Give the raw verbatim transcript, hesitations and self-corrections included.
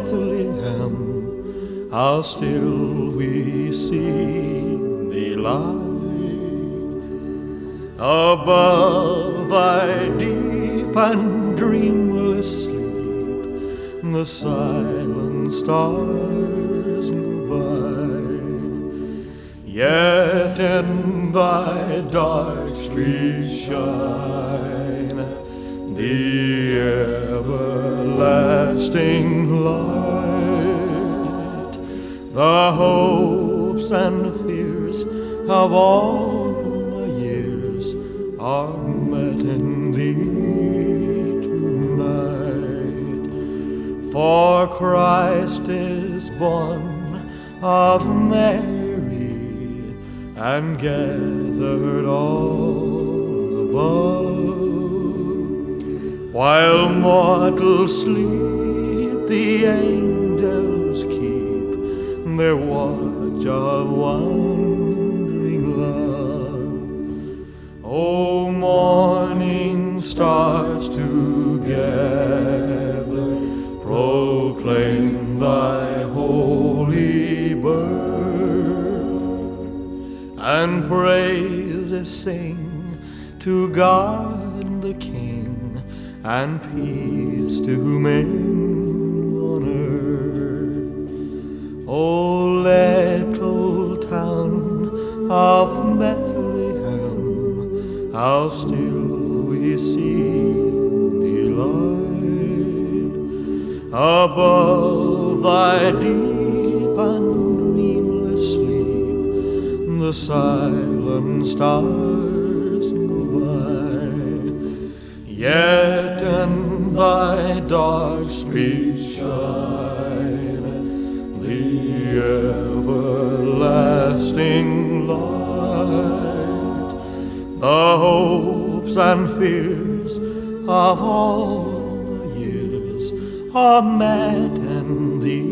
Bethlehem, how still we see thee lie above thy deep and dreamless sleep. The silent stars go by, yet in thy dark streets shine the everlasting light. The hopes and fears of all my years are met in thee tonight. For Christ is born of Mary and gathered all above. While mortals sleep, the angels keep their watch of wondering love. O morning stars together proclaim thy holy birth, and praises sing to God the King, and peace to men on earth. O little town of Bethlehem, how still we see thee lie above thy deep and dreamless sleep. The silent stars go by, yet in thy dark streets shine the everlasting light. The hopes and fears of all the years are met in thee